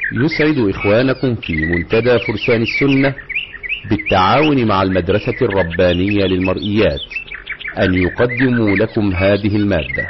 يسعد إخوانكم في منتدى فرسان السنة بالتعاون مع المدرسة الربانية للمرئيات أن يقدموا لكم هذه المادة.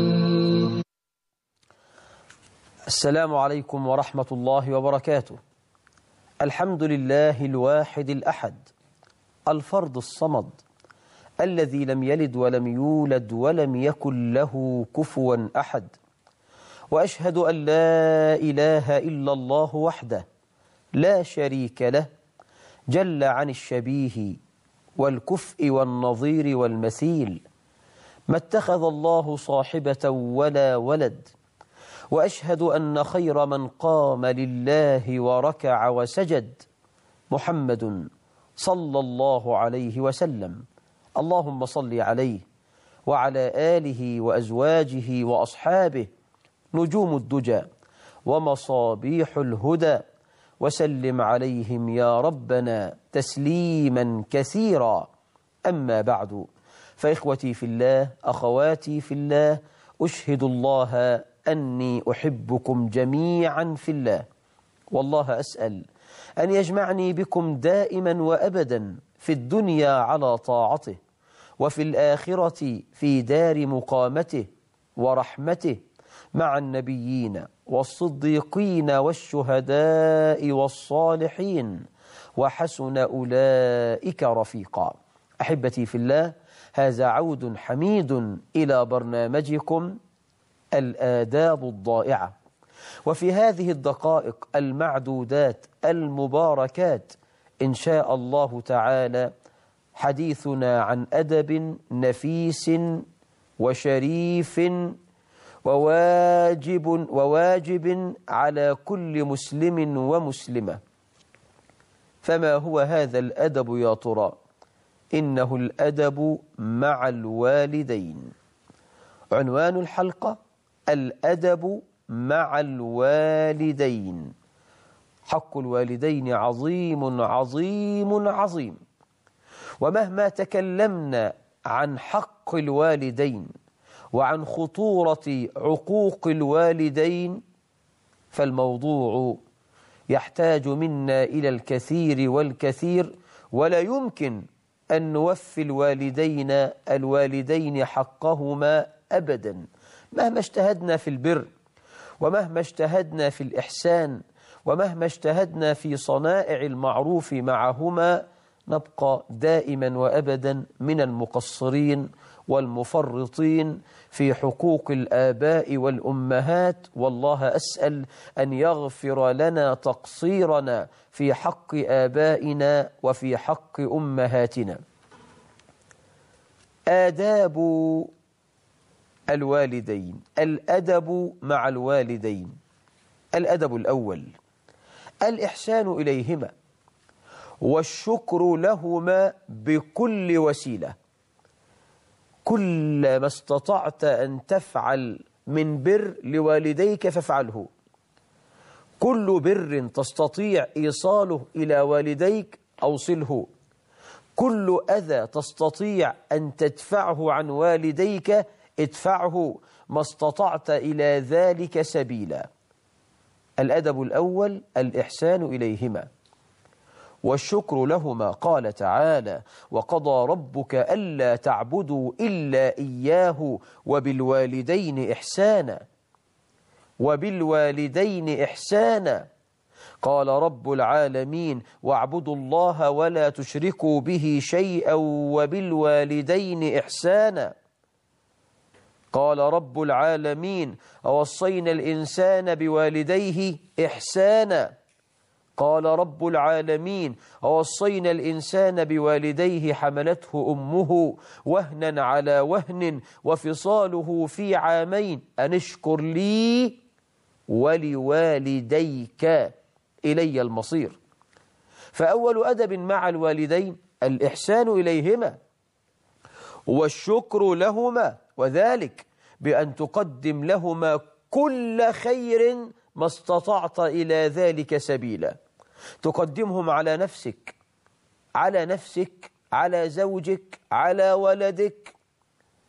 السلام عليكم ورحمة الله وبركاته. الحمد لله الواحد الأحد الفرد الصمد الذي لم يلد ولم يولد ولم يكن له كفوا أحد، وأشهد أن لا إله إلا الله وحده لا شريك له جل عن الشبيه والكفء والنظير والمثيل، ما اتخذ الله صاحبة ولا ولد، وأشهد أن خير من قام لله وركع وسجد محمد صلى الله عليه وسلم. اللهم صل عليه وعلى آله وأزواجه وأصحابه نجوم الدجى ومصابيح الهدى، وسلم عليهم يا ربنا تسليما كثيرا. أما بعد، فإخوتي في الله، أخواتي في الله، أشهد الله أني أحبكم جميعا في الله، والله أسأل أن يجمعني بكم دائما وأبدا في الدنيا على طاعته، وفي الآخرة في دار مقامته ورحمته مع النبيين والصديقين والشهداء والصالحين، وحسن أولئك رفيقا. أحبتي في الله، هذا عود حميد إلى برنامجكم الآداب الضائعة، وفي هذه الدقائق المعدودات المباركات إن شاء الله تعالى حديثنا عن أدب نفيس وشريف وواجب على كل مسلم ومسلمة. فما هو هذا الأدب يا ترى؟ إنه الأدب مع الوالدين. عنوان الحلقة: الأدب مع الوالدين. حق الوالدين عظيم عظيم عظيم، ومهما تكلمنا عن حق الوالدين وعن خطورة عقوق الوالدين فالموضوع يحتاج منا إلى الكثير والكثير، ولا يمكن أن نوفي الوالدين حقهما أبدا، مهما اجتهدنا في البر، ومهما اجتهدنا في الإحسان، ومهما اجتهدنا في صنائع المعروف معهما، نبقى دائما وأبدا من المقصرين والمفرطين في حقوق الآباء والأمهات. والله أسأل أن يغفر لنا تقصيرنا في حق آبائنا وفي حق أمهاتنا. آداب الوالدين، الأدب مع الوالدين. الأدب الأول: الإحسان إليهما والشكر لهما بكل وسيلة. كل ما استطعت أن تفعل من بر لوالديك فافعله. كل بر تستطيع إيصاله إلى والديك أوصله. كل أذى تستطيع أن تدفعه عن والديك ادفعه ما استطعت إلى ذلك سبيلا. الأدب الأول: الإحسان إليهما والشكر لهما. قال تعالى: وقضى ربك ألا تعبدوا إلا إياه وبالوالدين إحسانا. وبالوالدين إحسانا. قال رب العالمين: واعبدوا الله ولا تشركوا به شيئا وبالوالدين إحسانا. قال رب العالمين: ووصينا الإنسان بوالديه إحسانا. قال رب العالمين: ووصينا الإنسان بوالديه حملته أمه وهنا على وهن وفصاله في عامين أن اشكر لي ولوالديك إلي المصير. فأول أدب مع الوالدين الإحسان إليهما والشكر لهما، وذلك بأن تقدم لهما كل خير ما استطعت إلى ذلك سبيلا. تقدمهم على نفسك، على زوجك، على ولدك.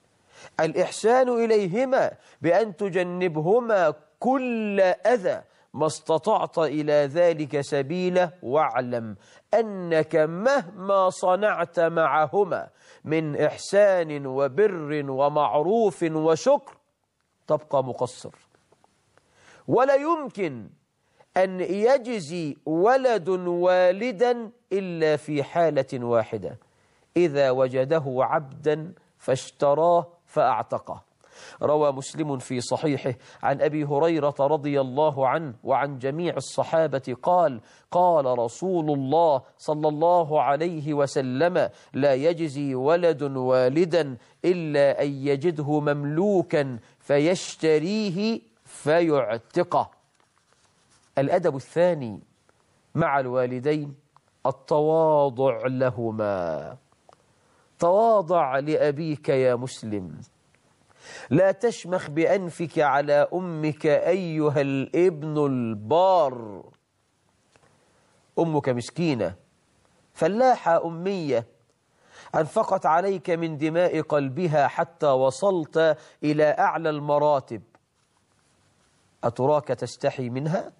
الإحسان إليهما بأن تجنبهما كل أذى ما استطعت إلى ذلك سبيلا، واعلم أنك مهما صنعت معهما من إحسان وبر ومعروف وشكر تبقى مقصر. ولا يمكن أن يجزي ولد والدا إلا في حالة واحدة: إذا وجده عبدا فاشتراه فأعتقه. روى مسلم في صحيحه عن أبي هريرة رضي الله عنه وعن جميع الصحابة قال: قال رسول الله صلى الله عليه وسلم: لا يجزي ولد والدا إلا أن يجده مملوكا فيشتريه فيعتقه. الأدب الثاني مع الوالدين التواضع لهما. تواضع لأبيك يا مسلم، لا تشمخ بأنفك على أمك أيها الابن البار. أمك مسكينة فلاحة أمية أنفقت عليك من دماء قلبها حتى وصلت إلى أعلى المراتب، أتراك تستحي منها؟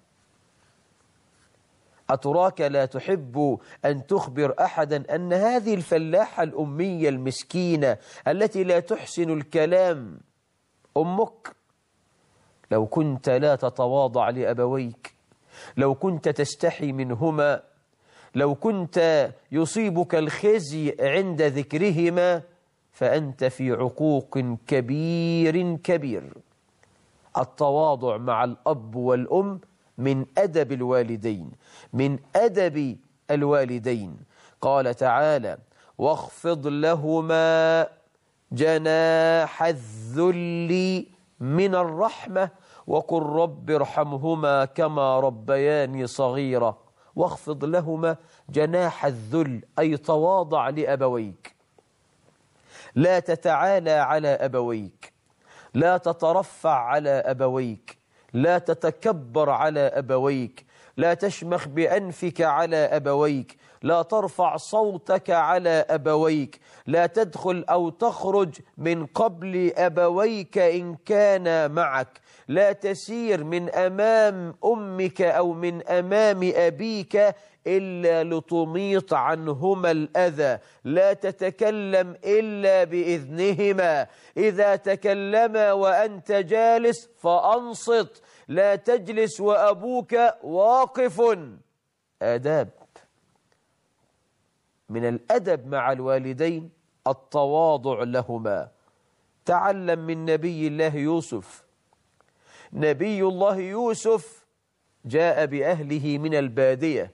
أتراك لا تحب أن تخبر أحدا أن هذه الفلاحة الأمية المسكينة التي لا تحسن الكلام أمك؟ لو كنت لا تتواضع لأبويك، لو كنت تستحي منهما، لو كنت يصيبك الخزي عند ذكرهما، فأنت في عقوق كبير كبير. التواضع مع الأب والأم من أدب الوالدين، من أدب الوالدين. قال تعالى: واخفض لهما جناح الذل من الرحمة وقل رب ارحمهما كما ربياني صغيرا. واخفض لهما جناح الذل، أي تواضع لأبويك، لا تتعالى على أبويك، لا تترفع على أبويك، لا تتكبر على أبويك، لا تشمخ بأنفك على أبويك، لا ترفع صوتك على أبويك، لا تدخل أو تخرج من قبل أبويك إن كان معك، لا تسير من أمام أمك أو من أمام أبيك إلا لتميط عنهما الأذى، لا تتكلم إلا بإذنهما، إذا تكلما وأنت جالس فأنصت، لا تجلس وأبوك واقف. آداب. من الأدب مع الوالدين التواضع لهما. تعلم من نبي الله يوسف. نبي الله يوسف جاء بأهله من البادية،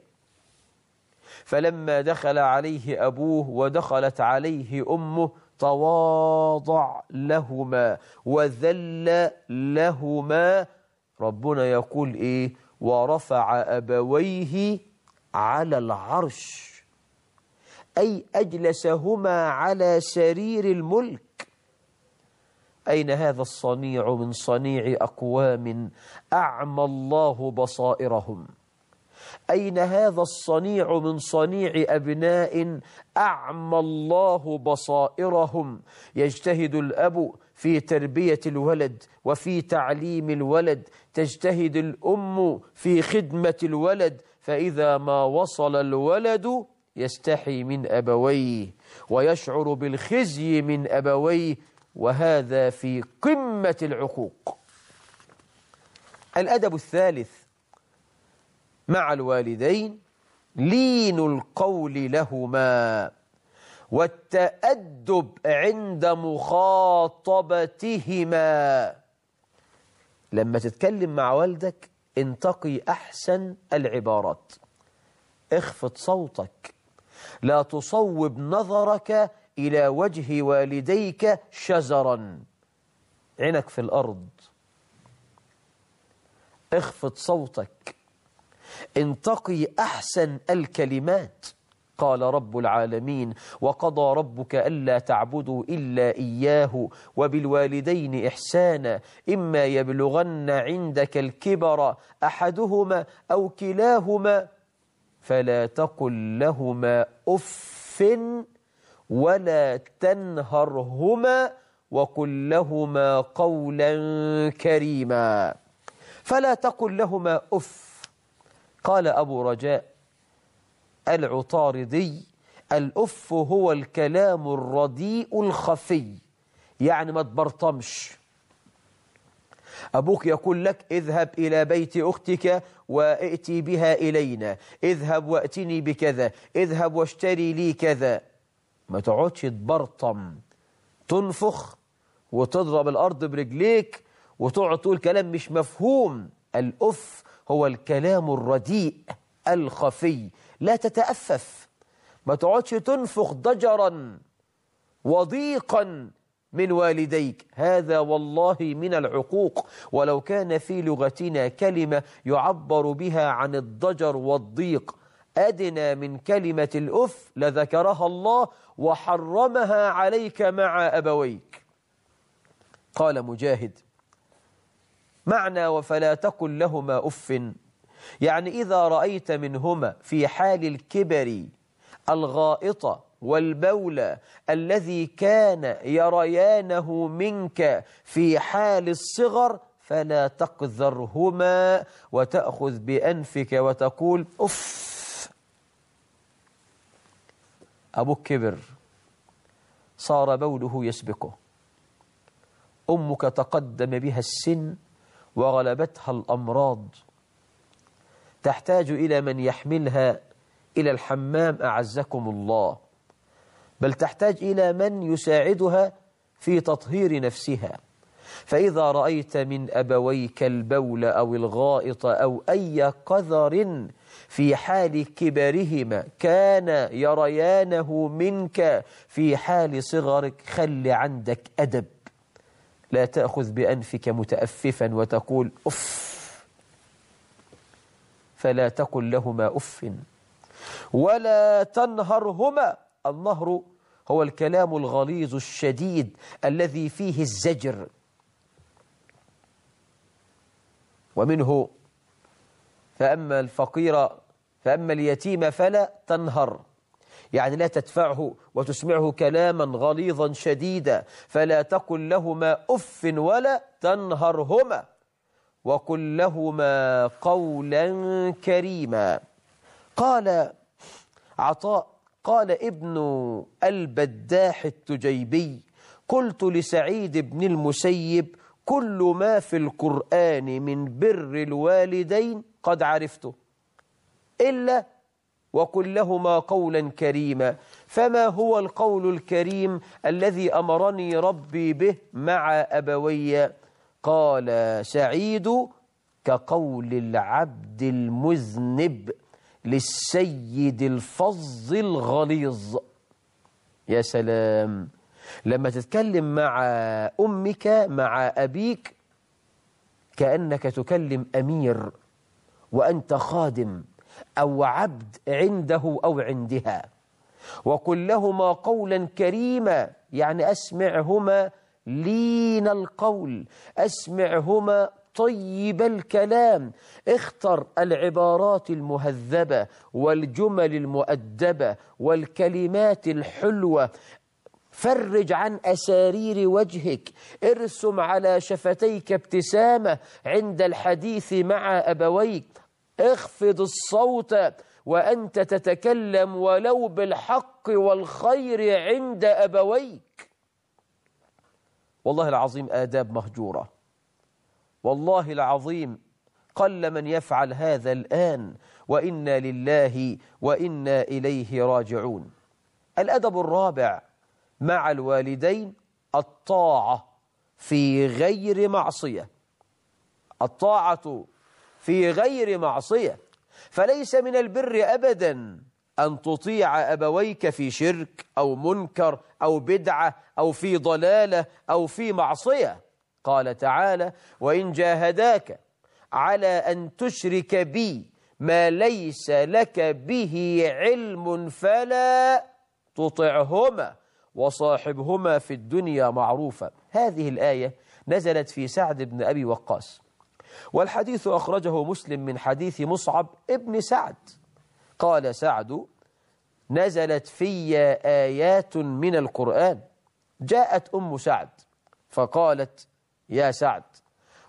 فلما دخل عليه أبوه ودخلت عليه أمه تواضع لهما وذل لهما. ربنا يقول إيه؟ ورفع أبويه على العرش، أي أجلسهما على سرير الملك. أين هذا الصنيع من صنيع أقوام أعمى الله بصائرهم؟ أين هذا الصنيع من صنيع أبناء أعمى الله بصائرهم؟ يجتهد الأب في تربية الولد وفي تعليم الولد، تجتهد الأم في خدمة الولد، فإذا ما وصل الولد يستحي من أبويه ويشعر بالخزي من أبويه، وهذا في قمة العقوق. الأدب الثالث مع الوالدين لين القول لهما والتأدب عند مخاطبتهما. لما تتكلم مع والدك انتقي أحسن العبارات، اخفض صوتك، لا تصوب نظرك إلى وجه والديك شزرا، عينك في الأرض، اخفض صوتك، انتقي أحسن الكلمات. قال رب العالمين: وقضى ربك ألا تعبدوا إلا إياه وبالوالدين إحسانا إما يبلغن عندك الكبر أحدهما أو كلاهما فلا تقل لهما أف ولا تنهرهما وقل لهما قولا كريما. فلا تقل لهما أف. قال أبو رجاء العطاردي الأف هو الكلام الرديء الخفي، يعني ما تبرطمش. أبوك يقول لك اذهب إلى بيت أختك وائتي بها إلينا، اذهب وأتني بكذا، اذهب واشتري لي كذا. ما تقعدش تبرطم تنفخ وتضرب الأرض برجليك وتقعد تقول كلام مش مفهوم. الأف هو الكلام الرديء الخفي، لا تتأفف. ما تقعدش تنفخ ضجرا وضيقا من والديك، هذا والله من العقوق. ولو كان في لغتنا كلمة يعبر بها عن الضجر والضيق أدنى من كلمة الأف لذكرها الله وحرمها عليك مع أبويك. قال مجاهد معنى وفلا تقل لهما أف، يعني إذا رأيت منهما في حال الكبر الغائط والبول الذي كان يريانه منك في حال الصغر فلا تقذرهما وتأخذ بأنفك وتقول أف. أبوك كبر صار بوله يسبقه، أمك تقدم بها السن وغلبتها الأمراض، تحتاج إلى من يحملها إلى الحمام أعزكم الله، بل تحتاج إلى من يساعدها في تطهير نفسها. فإذا رأيت من أبويك البول أو الغائط أو أي قذر في حال كبرهما كان يريانه منك في حال صغرك، خل عندك أدب، لا تأخذ بأنفك متأففا وتقول أف. فلا تقل لهما أف ولا تنهرهما. النهر هو الكلام الغليظ الشديد الذي فيه الزجر، ومنه فأما الفقير فأما اليتيم فلا تنهر، يعني لا تدفعه وتسمعه كلاما غليظا شديدا. فلا تقل لهما أف ولا تنهرهما وقل لهما قولا كريما. قال عطاء قال ابن البداح التجيبي قلت لسعيد بن المسيب كل ما في القرآن من بر الوالدين قد عرفته إلا وقل لهما قولا كريما. فما هو القول الكريم الذي أمرني ربي به مع أبوي؟ قال سعيد كقول العبد المذنب للسيد الفظ الغليظ. يا سلام، لما تتكلم مع أمك مع أبيك كأنك تكلم أمير وأنت خادم أو عبد عنده أو عندها. وقل لهما قولا كريما، يعني أسمعهما لين القول، أسمعهما طيب الكلام، اختر العبارات المهذبة والجمل المؤدبة والكلمات الحلوة، فرج عن أسارير وجهك، ارسم على شفتيك ابتسامة عند الحديث مع أبويك، اخفض الصوت وأنت تتكلم ولو بالحق والخير عند أبويك. والله العظيم آداب مهجورة، والله العظيم قل من يفعل هذا الآن، وإنا لله وإنا إليه راجعون. الأدب الرابع مع الوالدين الطاعة في غير معصية. الطاعة في غير معصية، فليس من البر أبدا أن تطيع أبويك في شرك أو منكر أو بدعة أو في ضلالة أو في معصية. قال تعالى وإن جاهداك على أن تشرك بي ما ليس لك به علم فلا تطعهما وصاحبهما في الدنيا معروفا. هذه الآية نزلت في سعد بن أبي وقاص، والحديث أخرجه مسلم من حديث مصعب ابن سعد. قال سعد نزلت في آيات من القرآن. جاءت أم سعد فقالت يا سعد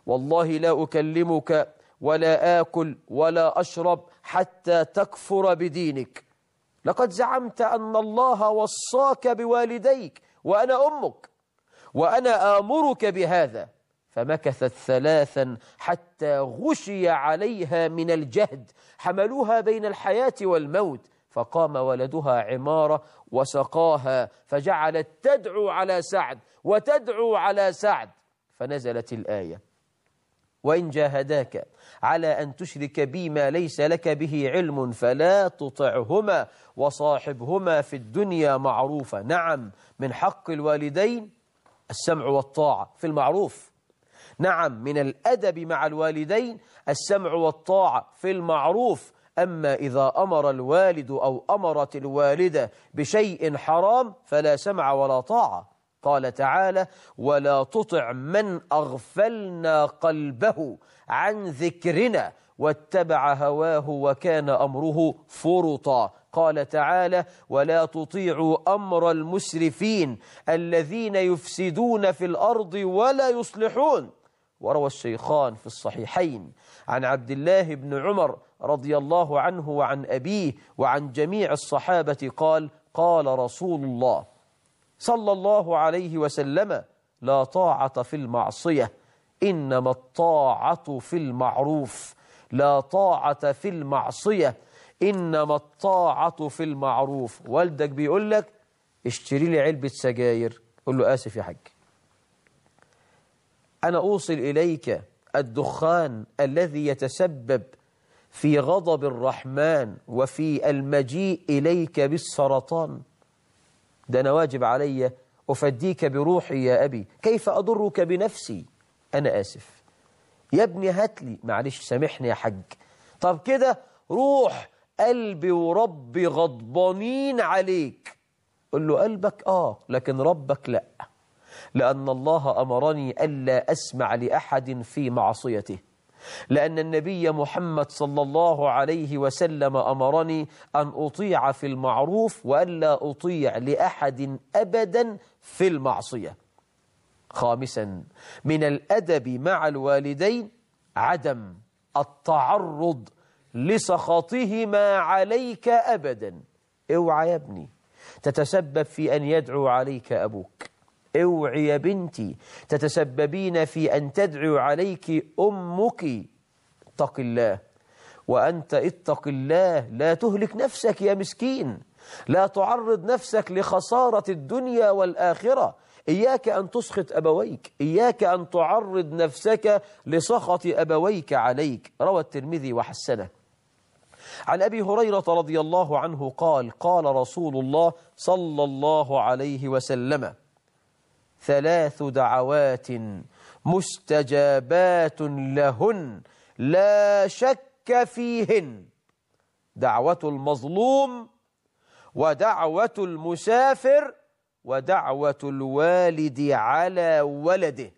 والله لا أكلمك ولا آكل ولا أشرب حتى تكفر بدينك. لقد زعمت أن الله وصاك بوالديك وأنا أمك وأنا آمرك بهذا. فمكثت 3 حتى غشي عليها من الجهد، حملوها بين الحياة والموت، فقام ولدها عمارة وسقاها، فجعلت تدعو على سعد وتدعو على سعد، فنزلت الآية: وإن جاهداك على أن تشرك بي ما ليس لك به علم فلا تطعهما وصاحبهما في الدنيا معروفا. نعم، من حق الوالدين السمع والطاعة في المعروف. نعم، من الأدب مع الوالدين السمع والطاعة في المعروف. أما إذا أمر الوالد أو أمرت الوالدة بشيء حرام فلا سمع ولا طاعة. قال تعالى: ولا تطع من أغفلنا قلبه عن ذكرنا واتبع هواه وكان أمره فرطا. قال تعالى: ولا تطيعوا أمر المسرفين الذين يفسدون في الأرض ولا يصلحون. وروى الشيخان في الصحيحين عن عبد الله بن عمر رضي الله عنه وعن أبيه وعن جميع الصحابة قال: قال رسول الله صلى الله عليه وسلم: لا طاعة في المعصية، إنما الطاعة في المعروف. لا طاعة في المعصية، إنما الطاعة في المعروف. والدك بيقول لك اشتري لي علبة سجاير، قل له: آسف يا حاج، أنا أوصل إليك الدخان الذي يتسبب في غضب الرحمن وفي المجيء إليك بالسرطان. ده أنا واجب علي أفديك بروحي يا أبي، كيف أضرك بنفسي؟ أنا آسف يا ابني، هات لي، معلش سامحني يا حاج. طب كده روح، قلبي وربي غضبانين عليك. قل له: قلبك لكن ربك لا، لأن الله أمرني ألا أسمع لأحد في معصيته، لأن النبي محمد صلى الله عليه وسلم أمرني أن أطيع في المعروف وألا أطيع لأحد أبدا في المعصية. خامسا، من الأدب مع الوالدين عدم التعرض لسخطهما عليك أبدا. اوعى يا ابني تتسبب في أن يدعو عليك أبوك، اوعي يا بنتي تتسببين في أن تدعو عليك أمك. اتق الله، وأنت اتق الله، لا تهلك نفسك يا مسكين، لا تعرض نفسك لخسارة الدنيا والآخرة. إياك أن تسخط أبويك، إياك أن تعرض نفسك لسخط أبويك عليك. روى الترمذي وحسنه عن أبي هريرة رضي الله عنه قال: قال رسول الله صلى الله عليه وسلم: 3 دعوات مستجابات لهن لا شك فيهن: دعوة المظلوم، ودعوة المسافر، ودعوة الوالد على ولده.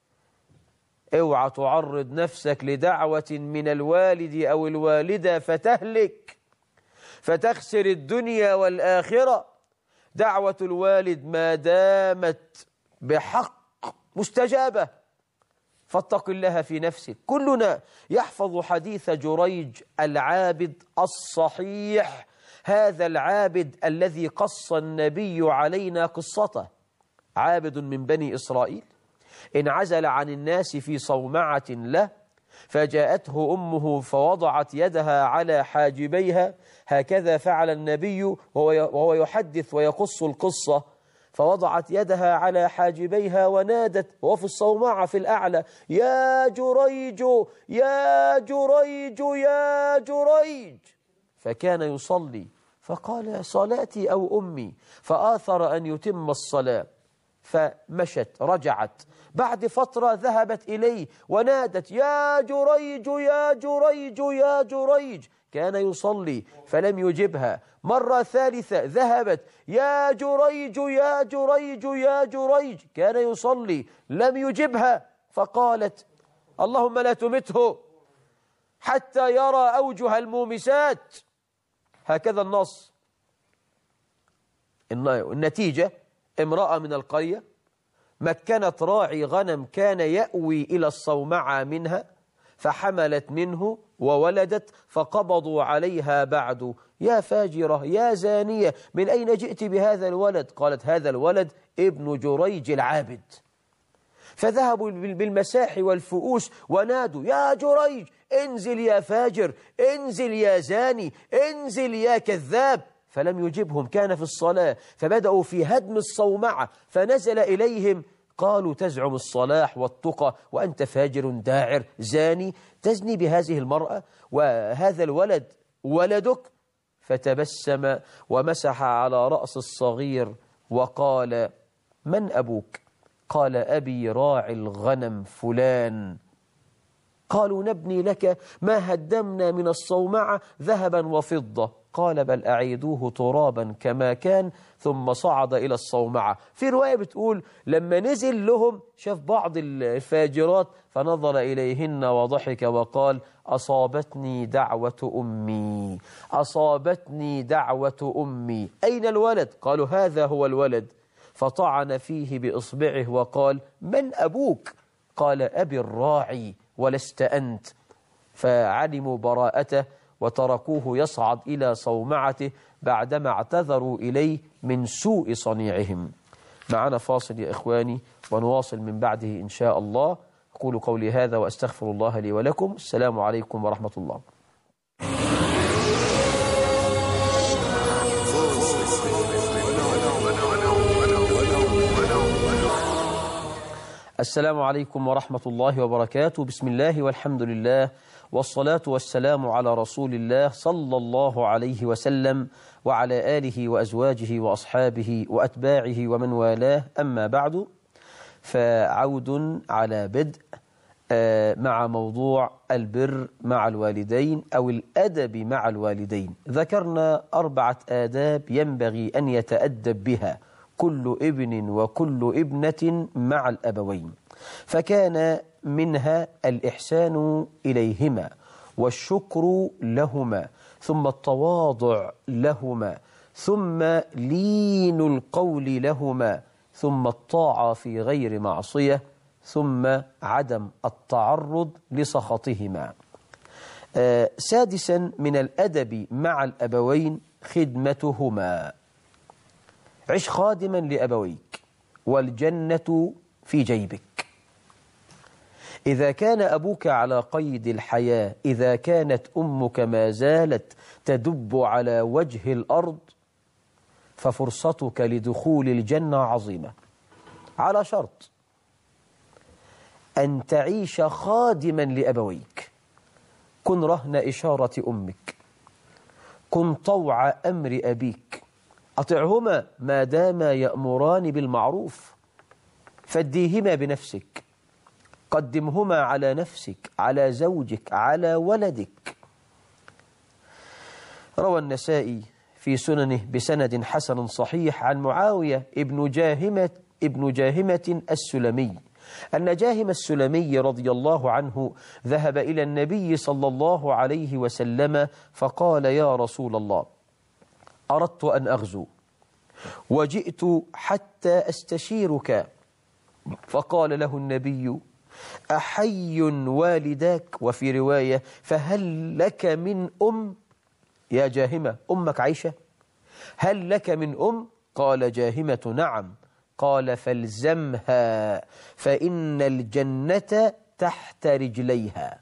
اوعى تعرض نفسك لدعوة من الوالد أو الوالدة فتهلك، فتخسر الدنيا والآخرة. دعوة الوالد ما دامت بحق مستجابة، فاتق الله في نفسك. كلنا يحفظ حديث جريج العابد الصحيح، هذا العابد الذي قص النبي علينا قصته. عابد من بني إسرائيل انعزل عن الناس في صومعة له، فجاءته أمه فوضعت يدها على حاجبيها، هكذا فعل النبي وهو يحدث ويقص القصة، فوضعت يدها على حاجبيها ونادت وهو في الصومعة في الأعلى: يا جريج يا جريج يا جريج. فكان يصلي فقال: صلاتي أو أمي، فآثر أن يتم الصلاة، فمشت رجعت. بعد فترة ذهبت إليه ونادت: يا جريج يا جريج يا جريج. كان يصلي فلم يجبها. مرة ثالثة ذهبت: يا جريج يا جريج يا جريج. كان يصلي لم يجبها، فقالت: اللهم لا تمته حتى يرى أوجه المومسات. هكذا النص. النتيجة: امرأة من القرية مكنت راعي غنم كان يأوي إلى الصومعة منها فحملت منه وولدت، فقبضوا عليها بعد: يا فاجرة يا زانية، من أين جئت بهذا الولد؟ قالت: هذا الولد ابن جريج العابد. فذهبوا بالمساح والفؤوس ونادوا: يا جريج، انزل يا فاجر، انزل يا زاني، انزل يا كذاب. فلم يجبهم، كان في الصلاة. فبدأوا في هدم الصومعة، فنزل إليهم قالوا: تزعم الصلاح والتقى وأنت فاجر داعر زاني، تزني بهذه المرأة وهذا الولد ولدك؟ فتبسم ومسح على رأس الصغير وقال: من أبوك؟ قال: أبي راعي الغنم فلان. قالوا: نبني لك ما هدمنا من الصومعة ذهبا وفضة. قال: بل أعيدوه ترابا كما كان، ثم صعد إلى الصومعة. في رواية بتقول لما نزل لهم شاف بعض الفاجرات فنظر إليهن وضحك وقال: أصابتني دعوة أمي، أصابتني دعوة أمي. أين الولد؟ قالوا: هذا هو الولد. فطعن فيه بإصبعه وقال: من أبوك؟ قال: أبي الراعي ولست أنت. فعلموا براءته وتركوه يصعد إلى صومعته بعدما اعتذروا إليه من سوء صنيعهم. معنا فاصل يا إخواني ونواصل من بعده إن شاء الله. أقول قولي هذا وأستغفر الله لي ولكم. السلام عليكم ورحمة الله. السلام عليكم ورحمة الله وبركاته. بسم الله والحمد لله والصلاة والسلام على رسول الله صلى الله عليه وسلم وعلى آله وأزواجه وأصحابه وأتباعه ومن والاه. أما بعد، فعود على بدء مع موضوع البر مع الوالدين أو الأدب مع الوالدين. ذكرنا 4 آداب ينبغي أن يتأدب بها كل ابن وكل ابنة مع الأبوين، فكان منها الإحسان إليهما والشكر لهما، ثم التواضع لهما، ثم لين القول لهما، ثم الطاعة في غير معصية، ثم عدم التعرض لسخطهما. سادسا من الأدب مع الأبوين خدمتهما. عش خادما لأبويك والجنة في جيبك. إذا كان أبوك على قيد الحياة، إذا كانت أمك ما زالت تدب على وجه الأرض، ففرصتك لدخول الجنة عظيمة، على شرط أن تعيش خادما لأبويك. كن رهن إشارة أمك، كن طوع أمر أبيك، أطعهما ما داما يأمران بالمعروف، فاديهما بنفسك، قدمهما على نفسك، على زوجك، على ولدك. روى النسائي في سننه بسند حسن صحيح عن معاوية ابن جاهمة السلمي أن جاهم السلمي رضي الله عنه ذهب إلى النبي صلى الله عليه وسلم فقال: يا رسول الله، أردت أن أغزو وجئت حتى أستشيرك. فقال له النبي: أحي والداك؟ وفي رواية: فهل لك من أم؟ يا جاهمة، أمك عايشة؟ هل لك من أم؟ قال جاهمة: نعم. قال: فالزمها فإن الجنة تحت رجليها.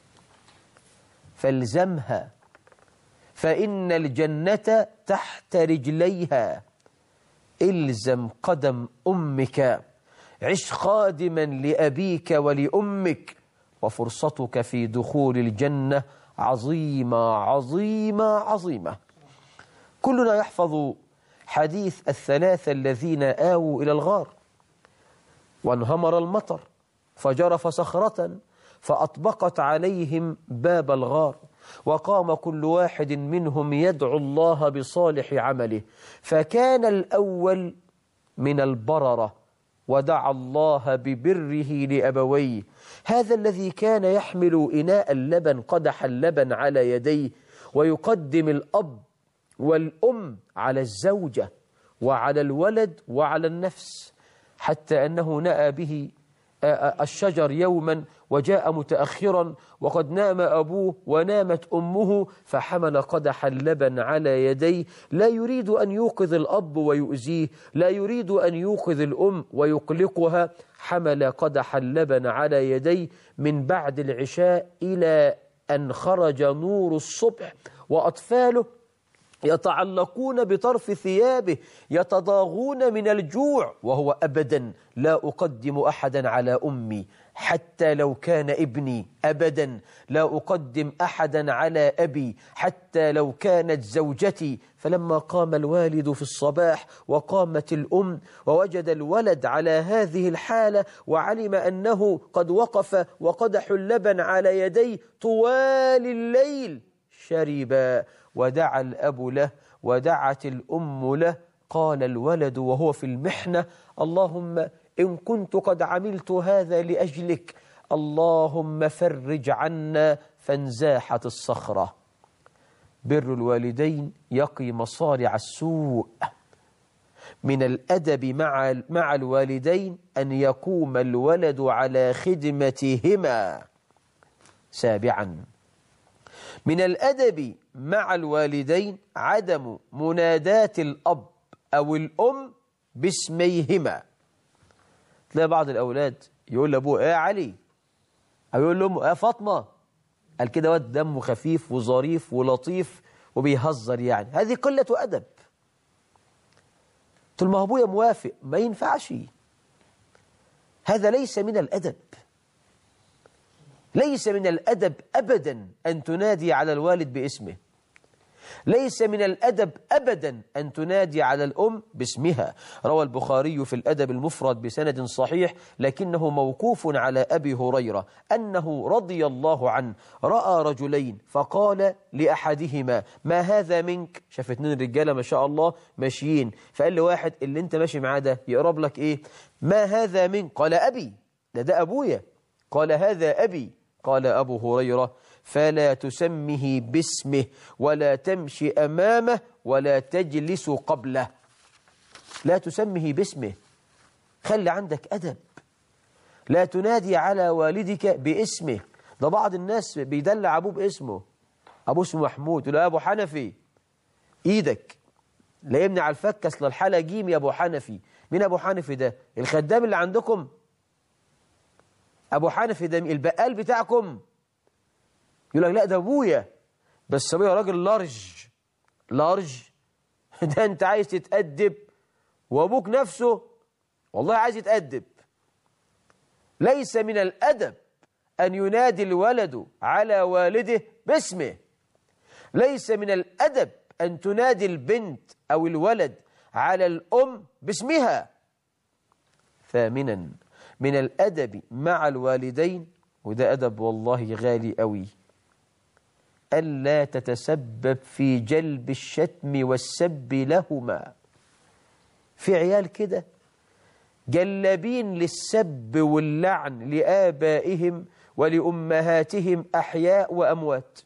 فالزمها فإن الجنة تحت رجليها. الزم قدم أمك، عش خادما لأبيك ولأمك، وفرصتك في دخول الجنة عظيمة عظيمة عظيمة. كلنا يحفظ حديث 3 الذين آووا إلى الغار وانهمر المطر فجرف صخرة فأطبقت عليهم باب الغار، وقام كل واحد منهم يدعو الله بصالح عمله، فكان الأول من البررة ودعا الله ببره لأبويه. هذا الذي كان يحمل إناء اللبن، قدح اللبن على يديه، ويقدم الأب والأم على الزوجة وعلى الولد وعلى النفس، حتى أنه نأى به الشجر يوما وجاء متأخرا وقد نام أبوه ونامت أمه، فحمل قدح اللبن على يديه، لا يريد أن يوقظ الأب ويؤذيه، لا يريد أن يوقظ الأم ويقلقها. حمل قدح اللبن على يديه من بعد العشاء إلى أن خرج نور الصبح، وأطفاله يتعلقون بطرف ثيابه يتضاغون من الجوع، وهو أبدا لا أقدم أحدا على أمي حتى لو كان ابني، أبدا لا أقدم أحدا على أبي حتى لو كانت زوجتي. فلما قام الوالد في الصباح وقامت الأم ووجد الولد على هذه الحالة وعلم أنه قد وقف وقدح اللبن على يديه طوال الليل، شرب ودعا الأب له ودعت الأم له. قال الولد وهو في المحنة: اللهم إن كنت قد عملت هذا لأجلك اللهم فرج عنا. فانزاحت الصخرة. بر الوالدين يقي مصارع السوء. من الأدب مع الوالدين أن يقوم الولد على خدمتهما. سابعا، من الأدب مع الوالدين عدم مناداة الأب أو الأم باسميهما. تلاقي بعض الأولاد يقول لأبوه: إيه علي، أو يقول لأمه: إيه فاطمة. قال كده واد دمه خفيف وظريف ولطيف وبيهزر، يعني هذه قلة أدب. طول ما أبويا موافق ما ينفعش، هذا ليس من الأدب. ليس من الأدب أبدا أن تنادي على الوالد باسمه. ليس من الأدب أبدا أن تنادي على الأم باسمها. روى البخاري في الأدب المفرد بسند صحيح لكنه موقوف على أبي هريرة أنه رضي الله عنه رأى رجلين فقال لأحدهما: ما هذا منك؟ شاف اتنين رجالة ما شاء الله ماشيين، فقال لواحد: اللي انت ماشي معاه ده يقرب لك ايه؟ ما هذا منك؟ قال: أبي. ده أبويا. قال: هذا أبي. قال أبو هريرة: فلا تسمه باسمه ولا تمشي أمامه ولا تجلس قبله. لا تسمه باسمه، خلي عندك أدب. لا تنادي على والدك باسمه. ده بعض الناس بيدلع أبوه باسمه. أبوه اسمه محمود، يقول له: يا أبو حنفي إيدك لا يمنع على الفك، أصل الحالة جيم يا أبو حنفي. مين أبو حنفي ده؟ الخدام اللي عندكم؟ أبو حنفي ده البقال بتاعكم؟ يقول لك: لا ده أبويا، بس أبويا راجل لارج. ده أنت عايز تتأدب، وأبوك نفسه والله عايز يتأدب. ليس من الأدب أن ينادي الولد على والده باسمه. ليس من الأدب أن تنادي البنت أو الولد على الأم باسمها. ثامنا، من الأدب مع الوالدين، وده أدب والله غالي قوي، ألا تتسبب في جلب الشتم والسب لهما. في عيال كده جلابين للسب واللعن لآبائهم ولأمهاتهم أحياء وأموات،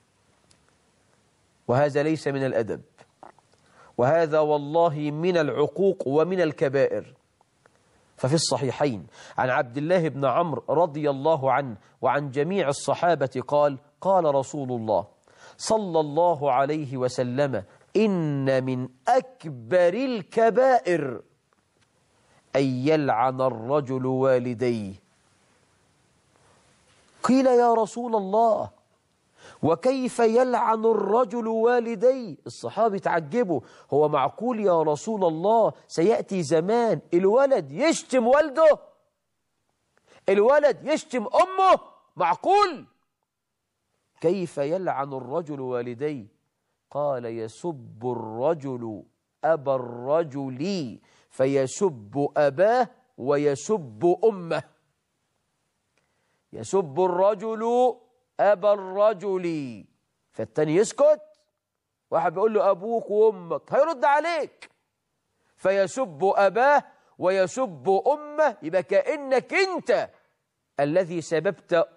وهذا ليس من الأدب، وهذا والله من العقوق ومن الكبائر. ففي الصحيحين عن عبد الله بن عمرو رضي الله عنه وعن جميع الصحابة قال: قال رسول الله صلى الله عليه وسلم: إن من أكبر الكبائر أن يلعن الرجل والديه. قيل: يا رسول الله وكيف يلعن الرجل والديه؟ الصحابة تعجبوا، هو معقول يا رسول الله سيأتي زمان الولد يشتم والده؟ الولد يشتم أمه؟ معقول؟ كيف يلعن الرجل والديه؟ قال: يسب الرجل أبا الرجل فيسب أباه ويسب أمه. يسب الرجل أبا الرجل، فالتاني يسكت، واحد بيقول له أبوك وأمك، هيرد عليك، فيسب أباه ويسب أمه. يبقى كأنك أنت الذي سببت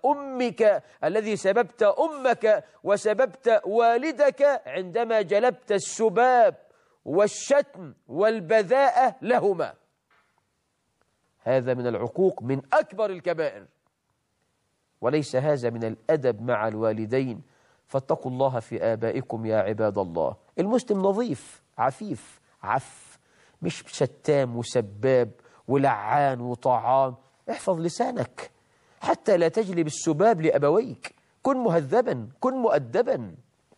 أمك وسببت والدك عندما جلبت السباب والشتم والبذاءة لهما. هذا من العقوق، من أكبر الكبائر، وليس هذا من الأدب مع الوالدين. فاتقوا الله في آبائكم يا عباد الله. المسلم نظيف عفيف مش شتام وسباب ولعان وطعام. احفظ لسانك حتى لا تجلب السباب لأبويك. كن مهذبا، كن مؤدبا.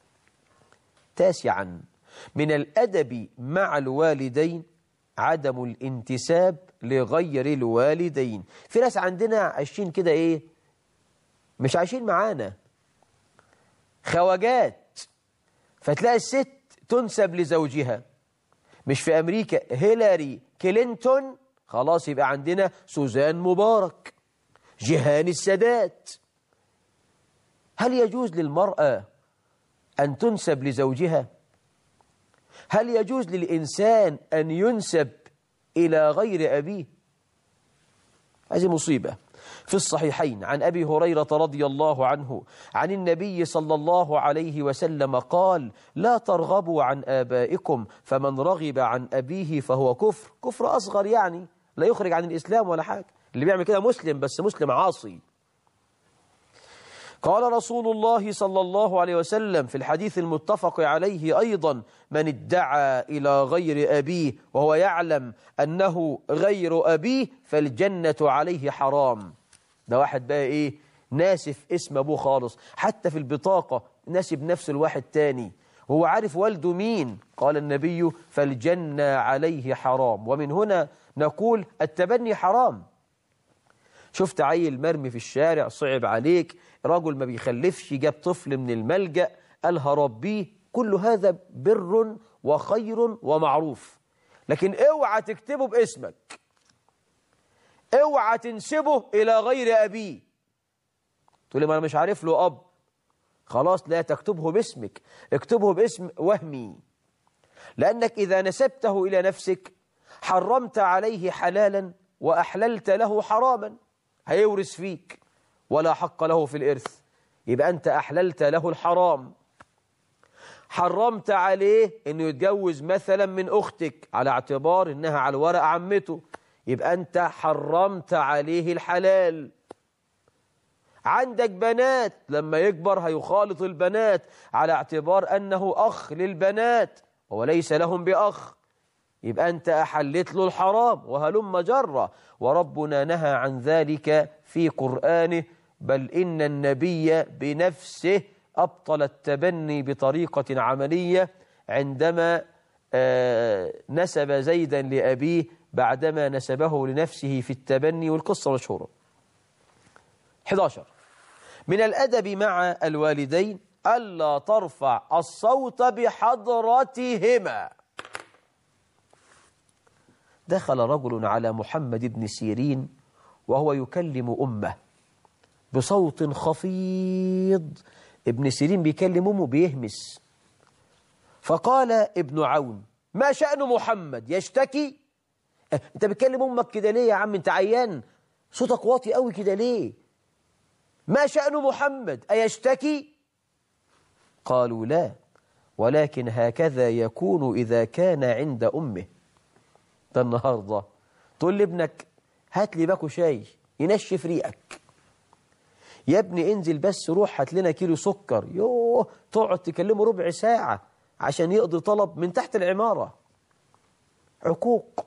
9، من الأدب مع الوالدين عدم الانتساب لغير الوالدين. في ناس عندنا عايشين كده ايه، مش عايشين معانا، خواجات. فتلاقي الست تنسب لزوجها. مش في أمريكا هيلاري كلينتون، خلاص يبقى عندنا سوزان مبارك، جيهان السادات. هل يجوز للمرأة أن تنسب لزوجها؟ هل يجوز للإنسان أن ينسب إلى غير أبيه؟ هذه مصيبة. في الصحيحين عن أبي هريرة رضي الله عنه عن النبي صلى الله عليه وسلم قال: لا ترغبوا عن آبائكم، فمن رغب عن أبيه فهو كفر أصغر، يعني لا يخرج عن الإسلام ولا حاجة. اللي بيعمل كده مسلم، بس مسلم عاصي. قال رسول الله صلى الله عليه وسلم في الحديث المتفق عليه أيضا: من ادعى إلى غير أبيه وهو يعلم أنه غير أبيه فالجنة عليه حرام. ده واحد بقى إيه، ناسف اسم أبوه خالص، حتى في البطاقة ناسب نفس الواحد تاني وهو عارف والده مين. قال النبي: فالجنة عليه حرام. ومن هنا نقول التبني حرام. شفت عيل مرمي في الشارع، صعب عليك، رجل ما بيخلفش، جاب طفل من الملجأ قال هربيه، كل هذا بر وخير ومعروف. لكن اوعى تكتبه باسمك، اوعى تنسبه إلى غير أبيه. تقول لي ما أنا مش عارف له أب، خلاص لا تكتبه باسمك، اكتبه باسم وهمي. لأنك إذا نسبته إلى نفسك حرمت عليه حلالا وأحللت له حراما، هيورث فيك ولا حق له في الإرث، يبقى أنت أحللت له الحرام. حرمت عليه أنه يتجوز مثلا من أختك على اعتبار أنها على الورق عمته، يبقى أنت حرمت عليه الحلال. عندك بنات، لما يكبر هيخالط البنات على اعتبار أنه أخ للبنات وليس لهم بأخ، يبقى أنت أحلت له الحرام، وهلم جرة. وربنا نهى عن ذلك في قرآنه: بل إن النبي بنفسه أبطل التبني بطريقة عملية عندما نسب زيدا لأبيه بعدما نسبه لنفسه في التبني، والقصة مشهورة. 11، من الأدب مع الوالدين ألا ترفع الصوت بحضرتهما. دخل رجل على محمد بن سيرين وهو يكلم أمه بصوت خفيض. ابن سيرين بيكلم أمه بيهمس. فقال ابن عون: ما شأن محمد يشتكي؟ انت بتكلم أمك كده ليه يا عم؟ انت عيان، صوتك واطي قوي كده ليه؟ ما شأن محمد أيشتكي؟ قالوا: لا، ولكن هكذا يكون إذا كان عند أمه. ده النهاردة تقول لابنك هات لي باكو شاي ينشف ريقك، يا ابني انزل بس روح هات لنا كيلو سكر، يوه تقعد تكلمه ربع ساعة عشان يقضي طلب من تحت العمارة. عقوق.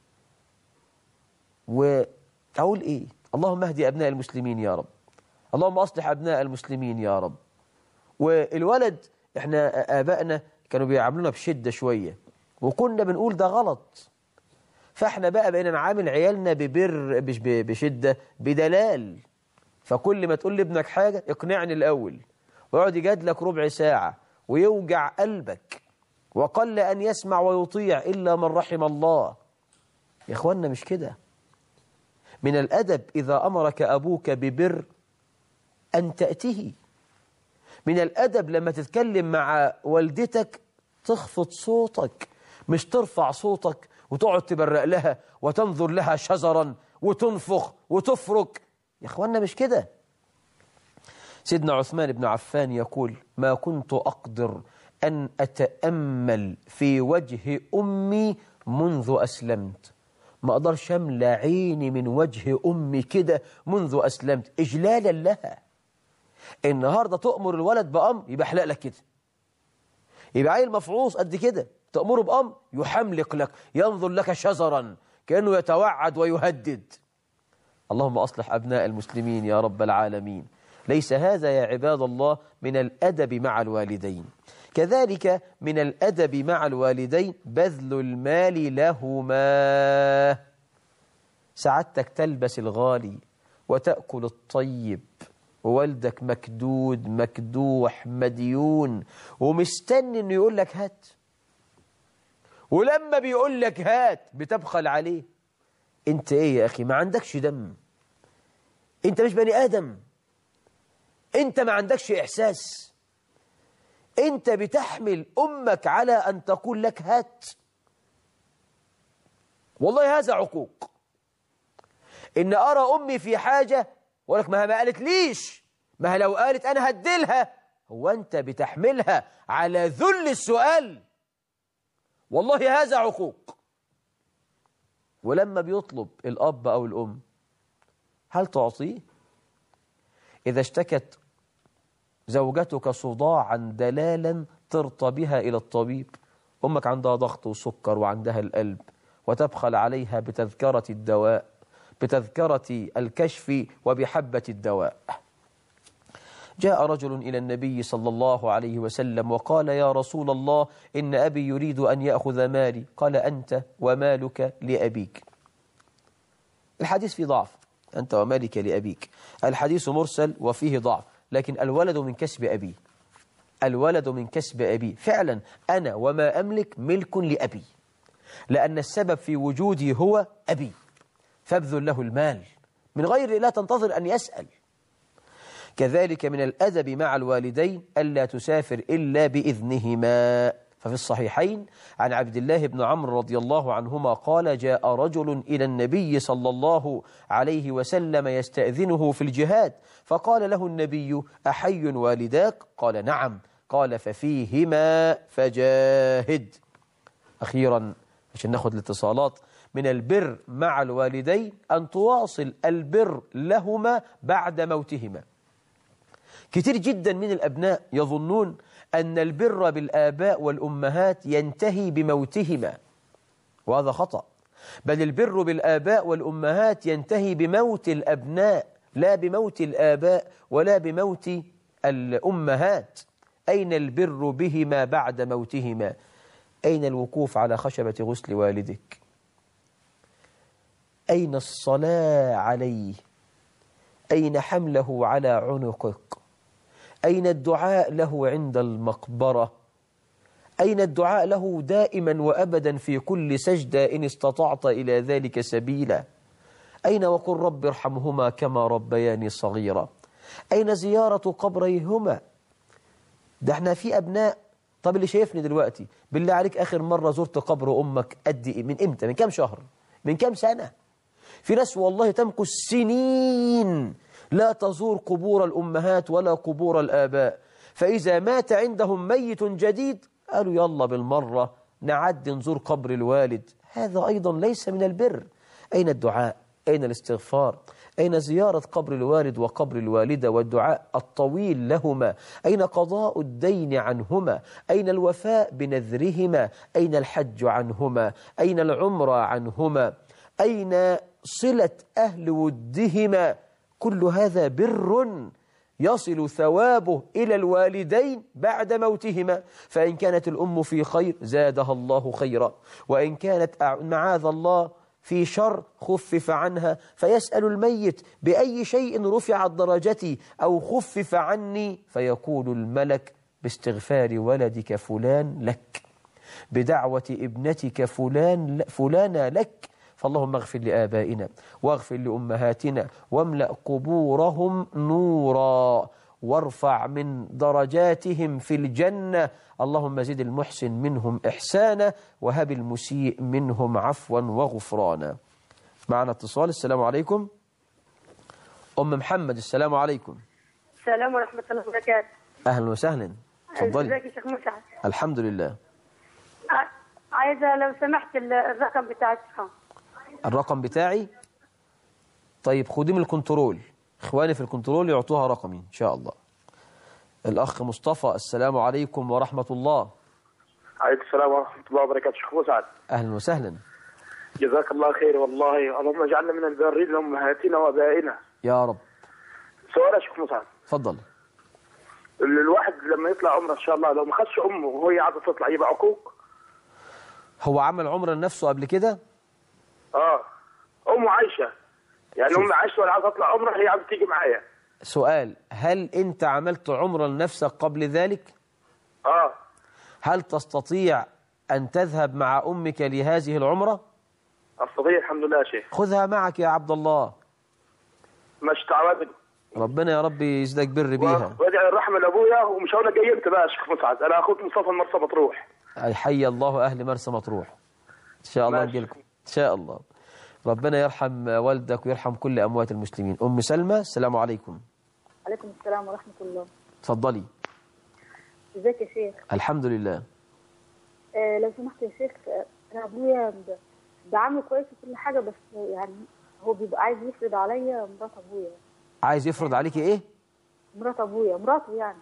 وأقول إيه؟ اللهم اهدي أبناء المسلمين يا رب، اللهم أصلح أبناء المسلمين يا رب. والولد احنا آبائنا كانوا بيعاملونا بشدة شوية وكنا بنقول ده غلط، فاحنا بقى بقينا نعامل عيالنا ببر مش بشدة، بدلال. فكل ما تقول لابنك حاجة اقنعني الأول، ويقعد يجادلك ربع ساعة ويوجع قلبك، وقل أن يسمع ويطيع إلا من رحم الله. يا إخوانا مش كده. من الأدب إذا أمرك أبوك ببر أن تأتيه. من الأدب لما تتكلم مع والدتك تخفض صوتك، مش ترفع صوتك وتقعد تبرق لها وتنظر لها شزرا وتنفخ وتفرك. يا إخوانا مش كده. سيدنا عثمان بن عفان يقول: ما كنت أقدر أن أتأمل في وجه أمي منذ أسلمت، ما أقدرش أملى عيني من وجه أمي كده منذ أسلمت إجلالا لها. النهاردة تؤمر الولد بأمر يبقى حلق لك كده، يبقى عيل مفعوص قد كده تأمره بأمر يحملق لك، ينظر لك شزرا كأنه يتوعد ويهدد. اللهم أصلح أبناء المسلمين يا رب العالمين. ليس هذا يا عباد الله من الأدب مع الوالدين. كذلك من الأدب مع الوالدين بذل المال لهما. سعادتك تلبس الغالي وتأكل الطيب، ووالدك مكدود مكدوح مديون ومستني انه يقول لك هات، ولما بيقول لك هات بتبخل عليه. انت ايه يا اخي؟ ما عندكش دم، انت مش بني ادم، انت ما عندكش احساس، انت بتحمل امك على ان تقول لك هات. والله هذا عقوق. ان ارى امي في حاجه وأقول لك ما قالت ليش، ما لو قالت أنا هديلها. هو أنت بتحملها على ذل السؤال؟ والله هذا عقوق. ولما بيطلب الأب أو الأم هل تعطيه؟ إذا اشتكت زوجتك صداعا دلالا ترطى بها إلى الطبيب، أمك عندها ضغط وسكر وعندها القلب، وتبخل عليها بتذكرة الدواء، بتذكرة الكشف وبحبة الدواء. جاء رجل إلى النبي صلى الله عليه وسلم وقال يا رسول الله إن أبي يريد أن يأخذ مالي. قال أنت ومالك لأبيك. الحديث فيه ضعف، أنت ومالك لأبيك. الحديث مرسل وفيه ضعف، لكن الولد من كسب أبي، الولد من كسب أبي. فعلا أنا وما أملك ملك لأبي، لأن السبب في وجودي هو أبي، فابذل له المال من غير لا تنتظر أن يسأل. كذلك من الأدب مع الوالدين ألا تسافر إلا بإذنهما. ففي الصحيحين عن عبد الله بن عمرو رضي الله عنهما قال جاء رجل إلى النبي صلى الله عليه وسلم يستأذنه في الجهاد، فقال له النبي أحي والداك؟ قال نعم. قال ففيهما فجاهد. أخيرا عشان ناخد الاتصالات، من البر مع الوالدين أن تواصل البر لهما بعد موتهما. كتير جدا من الأبناء يظنون أن البر بالآباء والأمهات ينتهي بموتهما، وهذا خطأ. بل البر بالآباء والأمهات ينتهي بموت الأبناء، لا بموت الآباء ولا بموت الأمهات. أين البر بهما بعد موتهما؟ أين الوقوف على خشبة غسل والدك؟ أين الصلاة عليه؟ أين حمله على عنقك؟ أين الدعاء له عند المقبرة؟ أين الدعاء له دائما وأبدا في كل سجدة إن استطعت إلى ذلك سبيلا؟ أين وقل رب ارحمهما كما ربياني صغيرا؟ أين زيارة قبريهما؟ ده احنا في أبناء. طب اللي شايفني دلوقتي بالله عليك آخر مرة زرت قبر أمك قد إيه؟ من إمتى؟ من كام شهر؟ من كام سنة؟ في ناس والله تمكث سنين لا تزور قبور الأمهات ولا قبور الآباء، فإذا مات عندهم ميت جديد قالوا يلا بالمرة نعد نزور قبر الوالد. هذا أيضا ليس من البر. أين الدعاء؟ أين الاستغفار؟ أين زيارة قبر الوالد وقبر الوالدة والدعاء الطويل لهما؟ أين قضاء الدين عنهما؟ أين الوفاء بنذرهما؟ أين الحج عنهما؟ أين العمرة عنهما؟ أين صلة أهل ودهما؟ كل هذا بر يصل ثوابه إلى الوالدين بعد موتهما. فإن كانت الأم في خير زادها الله خيرا، وإن كانت معاذ الله في شر خفف عنها. فيسأل الميت بأي شيء رفعت درجتي أو خفف عني، فيقول الملك باستغفار ولدك فلان لك، بدعوة ابنتك فلانة لك. فاللهم اغفر لآبائنا واغفر لأمهاتنا واملأ قبورهم نورا وارفع من درجاتهم في الجنة. اللهم زد المحسن منهم إحسانا وهب المسيء منهم عفوا وغفرانا. معنا اتصال. السلام عليكم. أم محمد السلام عليكم. السلام ورحمة الله وبركاته. أهلا وسهلا. تفضلي. ازيك يا شيخ مسعد؟ الحمد لله. عايزة لو سمحت الرقم بتاع الشيخ. الرقم بتاعي؟ طيب خدي من الكنترول، إخواني في الكنترول يعطوها رقمي إن شاء الله. الأخ مصطفى، السلام عليكم ورحمة الله. عليكم السلام ورحمة الله وبركاته. شيخ مسعد، أهلا وسهلا. جزاك الله خير والله، اللهم اجعلنا من البارين لأمهاتنا وآبائنا يا رب. سؤال يا شيخ مسعد، اتفضل. الواحد لما يطلع عمره إن شاء الله لو ما خدش أمه وهي عايزة تطلع يبقى عقوق؟ هو عمل عمرة لنفسه قبل كده؟ أمه عايشة، يعني أمي عايشة وأنا عايزة أطلع عمره، هي عايزة تيجي معايا. سؤال، هل أنت عملت عمرة لنفسك قبل ذلك؟ هل تستطيع أن تذهب مع أمك لهذه العمرة؟ أستطيع الحمد لله يا شيخ. خذها معك يا عبد الله. مش تعودني. ربنا يا رب يزيدك بر بيها. وادعي الرحمة لأبويا، ومش هقول لك جاي امتى بقى يا شيخ مسعد، أنا أخوك مصطفى مرسى مطروح. حي الله أهل مرسى مطروح. إن شاء الله نجيلكم إن شاء الله. ربنا يرحم والدك ويرحم كل أموات المسلمين. أم سلمى، السلام عليكم. عليكم السلام ورحمة الله. تفضلي. ازيك يا شيخ؟ الحمد لله. لو سمحت يا شيخ، أنا أبويا بعمل كويس وكل حاجة، بس يعني هو بيبقى عايز يفرض عليا مرات أبويا. عايز يفرض عليكي إيه؟ مرات أبويا، مراته يعني.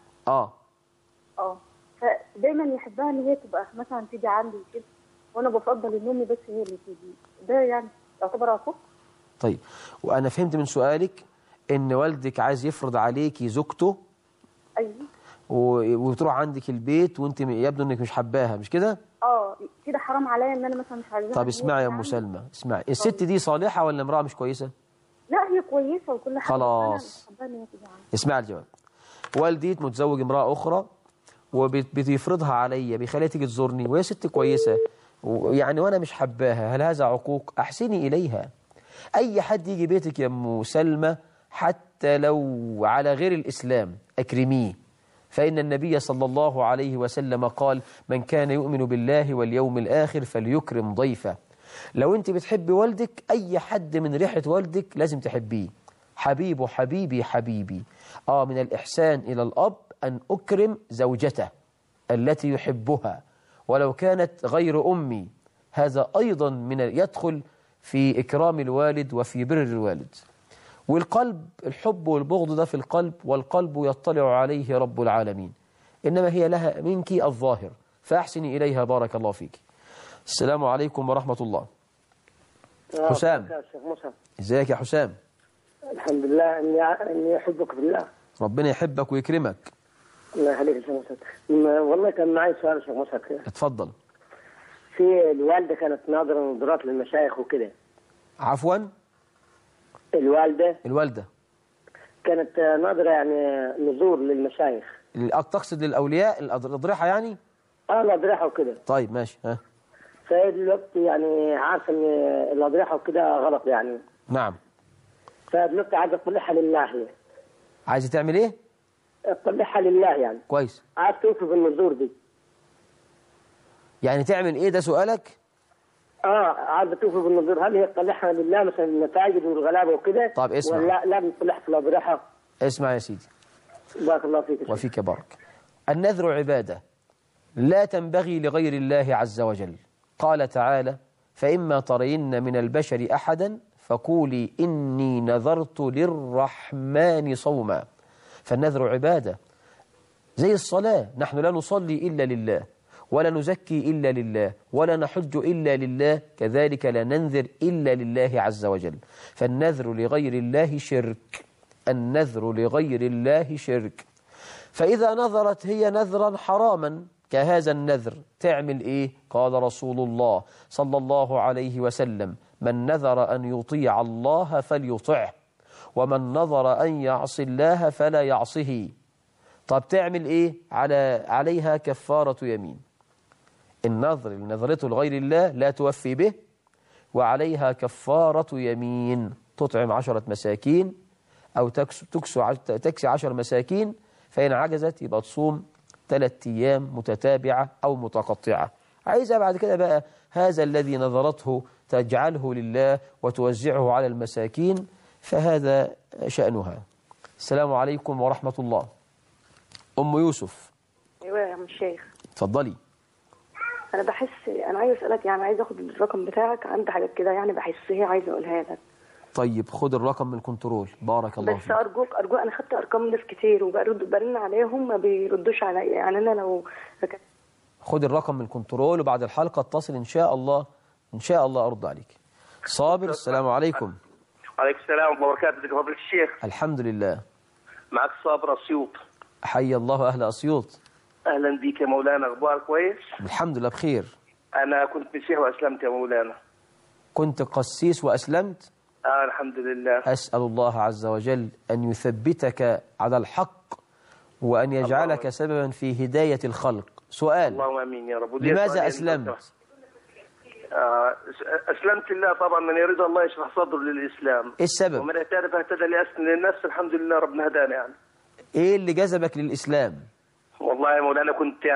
فدايما يحبها إن هي تبقى مثلا تيجي عندي وكده، وأنا بفضل إن أمي بس هي اللي تيجي. ده يعني يعتبر عقوق؟ طيب، وأنا فهمت من سؤالك إن والدك عايز يفرض عليكي زوجته. أيوه. وتروح عندك البيت وانت يبدو انك مش حباها، مش كده؟ كده حرام عليا ان انا مثلا مش عايزاها. طب اسمعي يا ام سلمى، اسمعي، الست دي صالحه ولا امراه مش كويسه؟ لا هي كويسه وكل حاجه. خلاص اسمعي الجواب. والدي متزوج امراه اخرى وبيفرضها عليا، بيخليها تيجي تزورني وهي ست كويسه يعني وانا مش حباها، هل هذا عقوق؟ احسني اليها. اي حد يجي بيتك يا ام سلمى حتى لو على غير الاسلام اكرميه، فإن النبي صلى الله عليه وسلم قال: من كان يؤمن بالله واليوم الآخر فليكرم ضيفه. لو أنت بتحب والدك، أي حد من ريحة والدك لازم تحبيه. حبيبه حبيبي حبيبي. من الإحسان إلى الأب أن أكرم زوجته التي يحبها ولو كانت غير أمي. هذا أيضا من يدخل في إكرام الوالد وفي بر الوالد. والقلب، الحب والبغض ده في القلب، والقلب يطلع عليه رب العالمين، إنما هي لها منك الظاهر، فأحسني إليها بارك الله فيك. السلام عليكم ورحمة الله. حسام، ازيك يا حسام؟ الحمد لله، إني أحبك بالله. ربنا يحبك ويكرمك. الله يخليك يا شيخ مسعد. والله كان معي سؤال يا شيخ مسعد. اتفضل. في الوالدة كانت ناظرة نظرات للمشايخ وكده. عفوا؟ الوالدة كانت ناظرة يعني نزور للمشايخ. تقصد للأولياء الأضرحة يعني؟ الأضرحة وكده. طيب ماشي. فهي دلوقتي يعني عارفة إن الأضرحة وكده غلط يعني. نعم. فدلوقتي عايزة تطلعها لله هي. عايزة تعمل إيه؟ تطلعها لله يعني. كويس. عايز توفي بالنذور دي. يعني تعمل إيه، ده سؤالك؟ عايزة توفي بالنذور، هل هي تطلعها لله مثلا النتائج والغلابة وكده؟ طب اسمع. ولا لا بتطلعها في الأضرحة؟ اسمع يا سيدي. بارك الله فيك. وفيك بارك. النذر عبادة لا تنبغي لغير الله عز وجل. قال تعالى: فإما ترين من البشر أحدا فقولي إني نذرت للرحمن صوما. فالنذر عبادة زي الصلاة، نحن لا نصلي إلا لله، ولا نزكي إلا لله، ولا نحج إلا لله، كذلك لا ننذر إلا لله عز وجل. فالنذر لغير الله شرك. النذر لغير الله شرك. فإذا نذرت هي نذرا حراما كهذا النذر تعمل إيه؟ قال رسول الله صلى الله عليه وسلم: من نذر أن يطيع الله فليطعه، ومن نذر أن يعصي الله فلا يعصه. طب تعمل إيه؟ عليها كفارة يمين. النذر اللي نذرته لغير الله لا توفي به، وعليها كفارة يمين، تطعم 10 مساكين أو تكسي 10 مساكين، فإن عجزت يبقى تصوم 3 أيام متتابعة أو متقطعة. عايزة بعد كده بقى هذا الذي نذرته تجعله لله وتوزعه على المساكين، فهذا شأنها. السلام عليكم ورحمة الله. أم يوسف. ايوه يا عم الشيخ. اتفضلي. انا بحس، انا عايز اسالك يعني، عايز اخد الرقم بتاعك، عندي حاجات كده يعني بحس هي عايزه اقولها لك. طيب خد الرقم من الكنترول. بارك الله بس فيك. ارجوك انا خدت ارقام ناس كتير وبرن عليهم ما بيردوش عليا، يعني انا لو خد الرقم من الكنترول وبعد الحلقة اتصل إن شاء الله، إن شاء الله أرد عليك. صابر، السلام عليكم. وعليكم السلام ورحمة الله وبركاته. ازيك يا فضيلة الشيخ؟ الحمد لله. معك صابر أسيوط. حي الله أهل أسيوط. أهلا بيك يا مولانا، أخبارك كويس؟ الحمد لله بخير. أنا كنت مسيحي وأسلمت يا مولانا. كنت قسيس وأسلمت؟ الحمد لله. أسأل الله عز وجل أن يثبتك على الحق وأن يجعلك سببا في هداية الخلق. سؤال: اللهم آمين يا رب. لماذا أسلمت؟ أسلمت لله طبعا، من يريد الله يشرح صدره للإسلام. إيه السبب؟ ومن اعترف اهتدى لنفسه، الحمد لله ربنا هدانا يعني. إيه اللي جذبك للإسلام؟ والله يا مولانا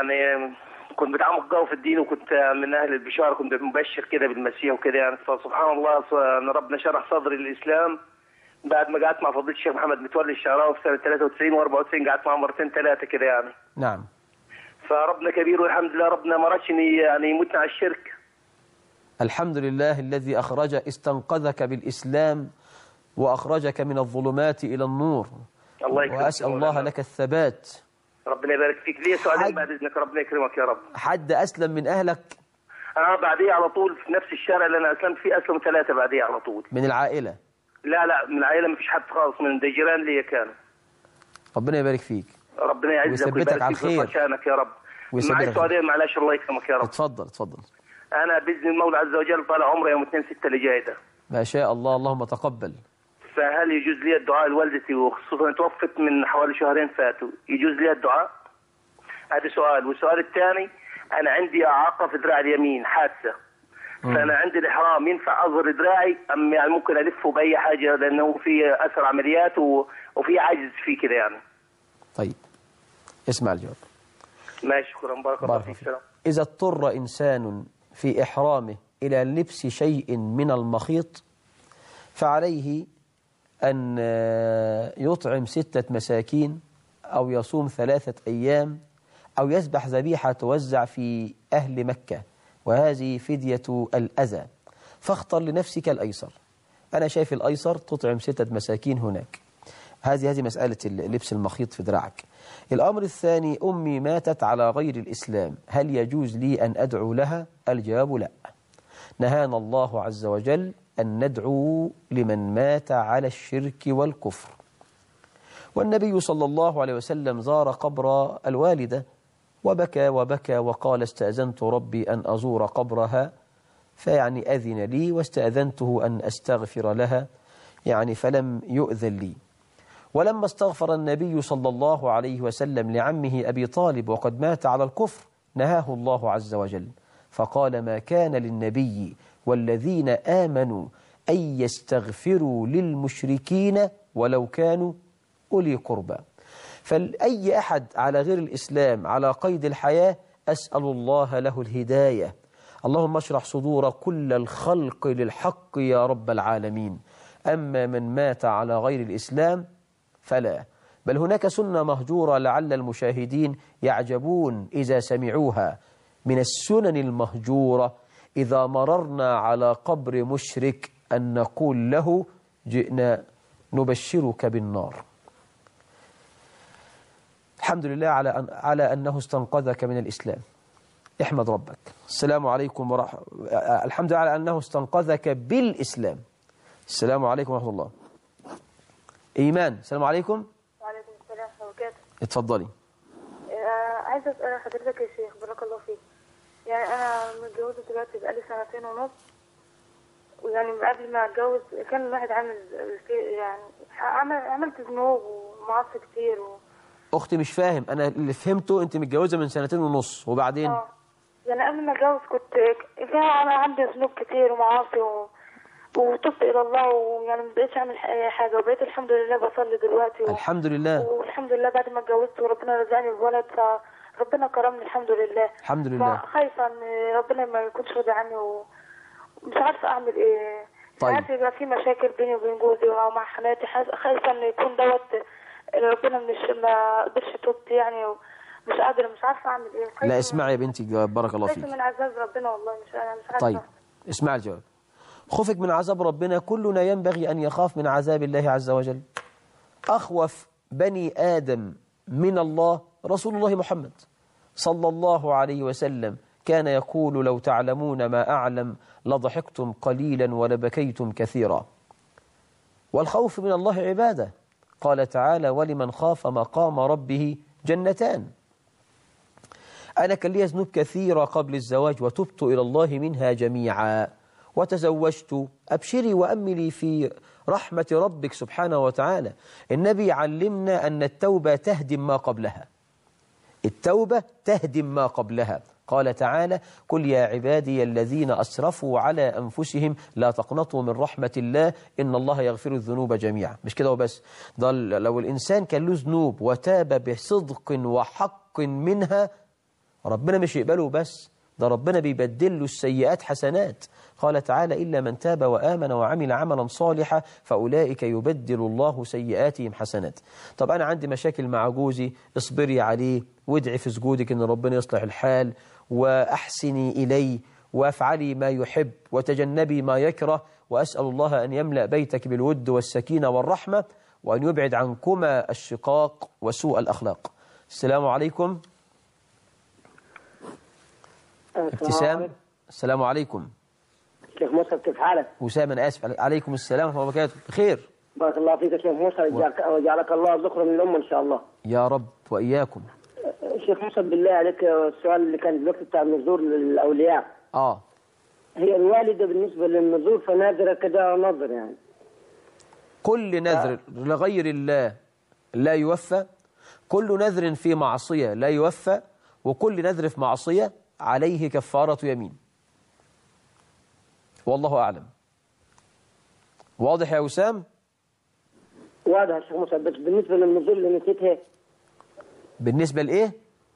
كنت متعمق قوي في الدين، وكنت من أهل البشارة، كنت مبشر كده بالمسيح وكده يعني. فسبحان الله أن ربنا شرح صدري للإسلام بعد ما قعدت مع فضيلة الشيخ محمد متولي الشعراوي في سنة 93 و94، قعدت معه مرتين ثلاثة كده يعني. نعم. فربنا كبير والحمد لله، ربنا ما رادش يعني يموتنا على الشرك. الحمد لله الذي استنقذك بالإسلام وأخرجك من الظلمات إلى النور. الله يكرمك. وأسأل الله لك الثبات. ربنا يبارك فيك. ليه سؤالين بعد إذنك، ربنا يكرمك يا رب. حد أسلم من أهلك؟ بعديه على طول في نفس الشارع اللي أنا أسلمت فيه أسلموا 3 بعديه على طول. من العائلة؟ لا من العائلة ما فيش حد خالص، من ده جيران ليا كانوا. ربنا يبارك فيك. ربنا يعزك ويثبتك على الخير. شانك يا رب. معي سؤالين معلش، الله يكرمك يا رب. اتفضل. أنا بإذن المولى عز وجل طالع عمري يوم 2/6 اللي جاي ده. ما شاء الله، اللهم تقبل. فهل يجوز لي الدعاء لوالدتي، وخصوصا توفت من حوالي شهرين فاتوا، يجوز لي الدعاء؟ هذا سؤال. والسؤال الثاني، أنا عندي إعاقة في دراع اليمين، حادثة. فأنا عندي الإحرام ينفع أظهر دراعي أم يعني ممكن ألفه بأي حاجة، لأنه في أثر عمليات وفي عجز فيه كده يعني. طيب اسمع الجواب. ماشي، شكرا، بارك الله فيك. إذا اضطر إنسان في إحرامه إلى لبس شيء من المخيط فعليه أن يطعم 6 مساكين أو يصوم 3 أيام أو يذبح ذبيحة توزع في أهل مكة، وهذه فدية الأذى. فاختر لنفسك الأيسر. أنا شايف الأيسر تطعم 6 مساكين هناك. هذه مسألة لبس المخيط في دراعك. الأمر الثاني، أمي ماتت على غير الإسلام، هل يجوز لي أن أدعو لها؟ الجواب لا. نهانا الله عز وجل أن ندعو لمن مات على الشرك والكفر. والنبي صلى الله عليه وسلم زار قبر الوالدة وبكى وقال: استأذنت ربي أن أزور قبرها فيعني أذن لي، واستأذنته أن أستغفر لها يعني فلم يؤذن لي. ولما استغفر النبي صلى الله عليه وسلم لعمه أبي طالب وقد مات على الكفر نهاه الله عز وجل فقال: ما كان للنبي والذين آمنوا أن يستغفروا للمشركين ولو كانوا أولي قربى. فأي أحد على غير الإسلام على قيد الحياة أسأل الله له الهداية. اللهم اشرح صدور كل الخلق للحق يا رب العالمين. أما من مات على غير الإسلام فلا، بل هناك سنة مهجورة لعل المشاهدين يعجبون إذا سمعوها. من السنن المهجورة إذا مررنا على قبر مشرك أن نقول له: جئنا نبشرك بالنار. الحمد لله على أنه استنقذك من الإسلام. احمد ربك. السلام عليكم الحمد لله على أنه استنقذك بالإسلام. السلام عليكم ورحمة الله. إيمان، السلام عليكم. وعليكم السلام ورحمة الله وبركاته. اتفضلي. عايزة أسأل حضرتك يا شيخ، بارك الله فيك. يعني أنا متجوزة دلوقتي بقالي 2.5 سنين، ويعني قبل ما أتجوز كان الواحد عامل يعني عملت ذنوب ومعاصي كتير أختي مش فاهم، أنا اللي فهمته أنت متجوزة من 2.5 سنين وبعدين؟ يعني قبل ما أتجوز كان أنا عندي ذنوب كتير ومعاصي وتبت إلى الله، ويعني ما بقيتش أعمل أي حاجة، وبقيت الحمد لله بصلي دلوقتي الحمد لله. والحمد لله بعد ما اتجوزت وربنا رزقني بولد، فربنا كرمني الحمد لله. الحمد لله. فخايفة إن ربنا ما يكونش راضي عني ومش عارفة أعمل إيه. طيب. عارفة يبقى في مشاكل بيني وبين جوزي ومع حماتي، خايفة إن يكون دوت ربنا ما قدرش توبتي يعني مش قادرة، مش عارفة أعمل إيه. لا اسمعي يا بنتي الجواب، بارك الله فيك. خايفة من عذاب ربنا والله، مش عارفة. طيب اسمع الجواب. خوفك من عذاب ربنا، كلنا ينبغي أن يخاف من عذاب الله عز وجل. أخوف بني آدم من الله رسول الله محمد صلى الله عليه وسلم، كان يقول: لو تعلمون ما أعلم لضحكتم قليلا ولبكيتم كثيرا. والخوف من الله عبادة، قال تعالى: ولمن خاف مقام ربه جنتان. أنا كان لي ذنوب كثيرة قبل الزواج وتبت إلى الله منها جميعا وتزوجت، أبشري وأملي في رحمة ربك سبحانه وتعالى. النبي علمنا أن التوبة تهدم ما قبلها، التوبة تهدم ما قبلها. قال تعالى: قل يا عبادي الذين أسرفوا على أنفسهم لا تقنطوا من رحمة الله إن الله يغفر الذنوب جميعا. مش كده وبس، ده لو الإنسان كان له ذنوب وتاب بصدق وحق منها، ربنا مش يقبله بس، ده ربنا بيبدل له السيئات حسنات. قال تعالى: إلا من تاب وآمن وعمل عملا صالحا فأولئك يبدل الله سيئاتهم حسنات. طب أنا عندي مشاكل مع جوزي، اصبري عليه وادعي في سجودك إن ربنا يصلح الحال، وأحسني إليه وافعلي ما يحب وتجنبي ما يكره، وأسأل الله أن يملأ بيتك بالود والسكينة والرحمة، وأن يبعد عنكما الشقاق وسوء الأخلاق. السلام عليكم. ابتسام، السلام عليكم. شيخ موسى كيف حالك؟ وسام، أنا آسف. عليكم السلام ورحمة الله وبركاته. بخير. بارك الله فيك يا شيخ موسى، وجعلك الله ذخرا من الأمة إن شاء الله. يا رب وإياكم. شيخ موسى بالله عليك، السؤال اللي كان دلوقتي بتاع النذور للأولياء. هي الوالدة بالنسبة للنذور فناذرة كده نظر يعني. كل نذر لغير الله لا يوفى، كل نذر في معصية لا يوفى، وكل نذر في معصية عليه كفارة يمين. والله أعلم. واضح يا وسام؟ واضح يا شيخ موسى، بس بالنسبة للنذور اللي نسيتها. بالنسبة لإيه؟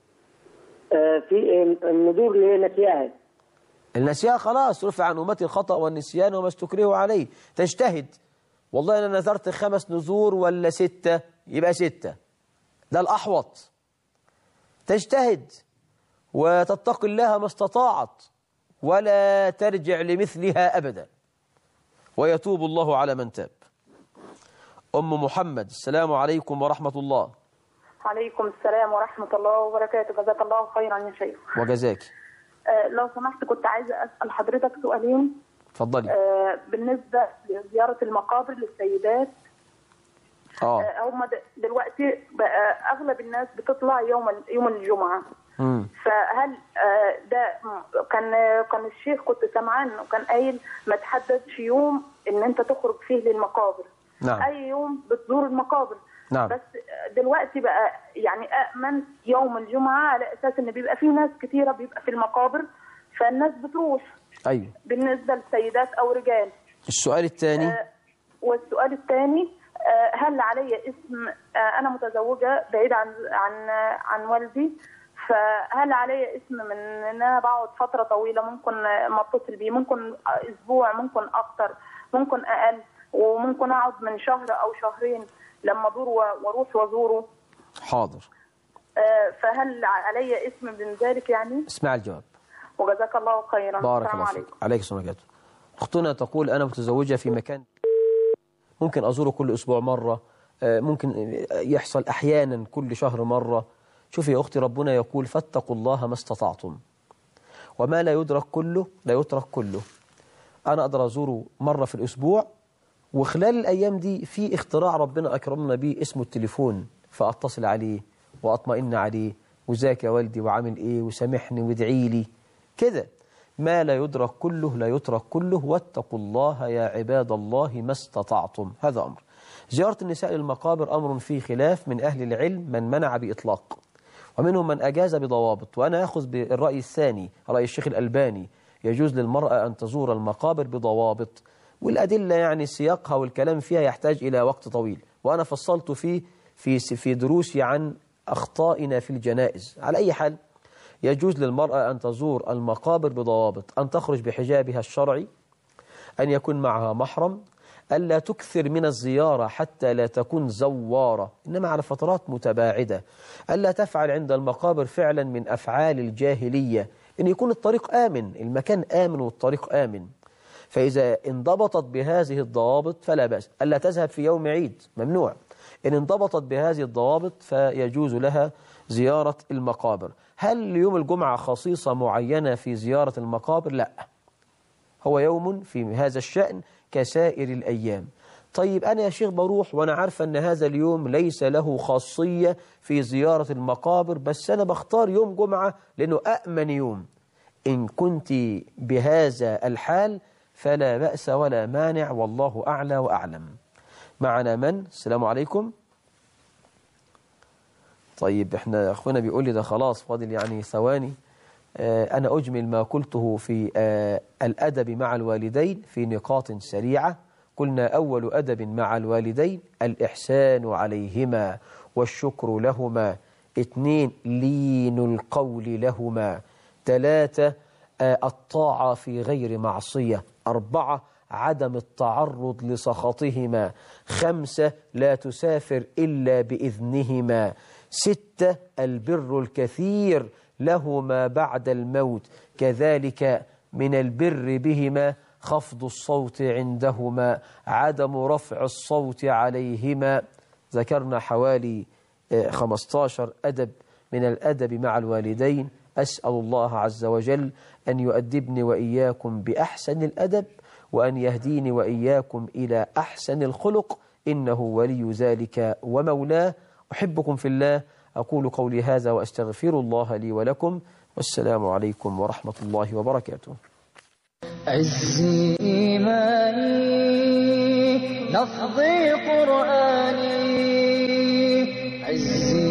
في النذور اللي نسيها. النسيان خلاص رفع عن أمتي الخطأ والنسيان وما استكرهوا عليه. تجتهد، والله أنا نذرت 5 نذور ولا 6، يبقى 6، ده الأحوط. تجتهد وتتقي الله ما استطاعت ولا ترجع لمثلها أبدا، ويتوب الله على من تاب. أم محمد، السلام عليكم ورحمة الله. عليكم السلام ورحمة الله وبركاته. جزاك الله خيرا يا شيخ. وجزاك. لو سمحت كنت عايزة أسأل حضرتك سؤالين. اتفضلي. بالنسبة لزيارة المقابر للسيدات، هم دلوقتي بقى أغلب الناس بتطلع يوم الجمعة. فهل ده كان الشيخ كنت سمعان وكان قايل ما تحددش يوم ان انت تخرج فيه للمقابر. نعم. اي يوم بتزور المقابر. نعم. بس دلوقتي بقى يعني أأمن يوم الجمعة على اساس ان بيبقى في ناس كتيرة بيبقى في المقابر، فالناس بتروح. ايوه. بالنسبة للسيدات او رجال. السؤال الثاني. والسؤال الثاني، هل علي اسم، انا متزوجة بعيد عن والدي، فهل علي اسم من ان انا بقعد فتره طويله، ممكن ما اتصل بيه، ممكن اسبوع، ممكن اكتر، ممكن اقل، وممكن اقعد من شهر او شهرين لما ادور واروح وازوره. حاضر. فهل علي اسم من ذلك يعني؟ اسمع الجواب. وجزاك الله خيرا. بارك الله فيك. عليك السلام عليكم. اختنا تقول انا متزوجه في مكان ممكن ازوره كل اسبوع مره، ممكن يحصل احيانا كل شهر مره. شوفي يا أختي، ربنا يقول فاتقوا الله ما استطعتم، وما لا يدرك كله لا يترك كله. أنا أقدر أزوره مرة في الأسبوع، وخلال الأيام دي في اختراع ربنا أكرمنا به اسمه التليفون، فأتصل عليه وأطمئن عليه، وزاك يا والدي وعامل إيه وسامحني وادعي لي كده. ما لا يدرك كله لا يترك كله، واتقوا الله يا عباد الله ما استطعتم. هذا أمر. زيارة النساء للمقابر أمر فيه خلاف من أهل العلم، من منع بإطلاق ومنهم من أجاز بضوابط، وأنا أخذ بالرأي الثاني، رأي الشيخ الألباني، يجوز للمرأة أن تزور المقابر بضوابط، والأدلة يعني سياقها والكلام فيها يحتاج إلى وقت طويل، وأنا فصلت في دروسي عن أخطائنا في الجنائز. على أي حال، يجوز للمرأة أن تزور المقابر بضوابط: أن تخرج بحجابها الشرعي، أن يكون معها محرم، ألا تكثر من الزيارة حتى لا تكون زوارة، إنما على فترات متباعدة. ألا تفعل عند المقابر فعلا من أفعال الجاهلية، إن يكون الطريق آمن، المكان آمن والطريق آمن. فإذا انضبطت بهذه الضوابط فلا بأس. ألا تذهب في يوم عيد، ممنوع. إن انضبطت بهذه الضوابط فيجوز لها زيارة المقابر. هل يوم الجمعة خصيصة معينة في زيارة المقابر؟ لا، هو يوم في هذا الشأن كسائر الأيام. طيب أنا يا شيخ بروح وأنا عارفة أن هذا اليوم ليس له خاصية في زيارة المقابر، بس أنا بختار يوم جمعة لأنه أأمن يوم. إن كنت بهذا الحال فلا بأس ولا مانع، والله أعلى وأعلم. معنا من؟ السلام عليكم. طيب احنا أخونا بيقول لي ده خلاص فاضل يعني ثواني. أنا أجمل ما قلته في الأدب مع الوالدين في نقاط سريعة. قلنا أول أدب مع الوالدين الإحسان عليهما والشكر لهما. 2 لين القول لهما. 3 الطاعة في غير معصية. 4 عدم التعرض لسخطهما. 5 لا تسافر إلا بإذنهما. 6 البر الكثير لهما بعد الموت. كذلك من البر بهما خفض الصوت عندهما، عدم رفع الصوت عليهما. ذكرنا حوالي 15 أدب من الأدب مع الوالدين. أسأل الله عز وجل أن يؤدبني وإياكم بأحسن الأدب، وأن يهديني وإياكم إلى أحسن الخلق، إنه ولي ذلك ومولاه. أحبكم في الله. أقول قولي هذا وأستغفر الله لي ولكم، والسلام عليكم ورحمة الله وبركاته. عزي إيماني لفظي قرآني، عزي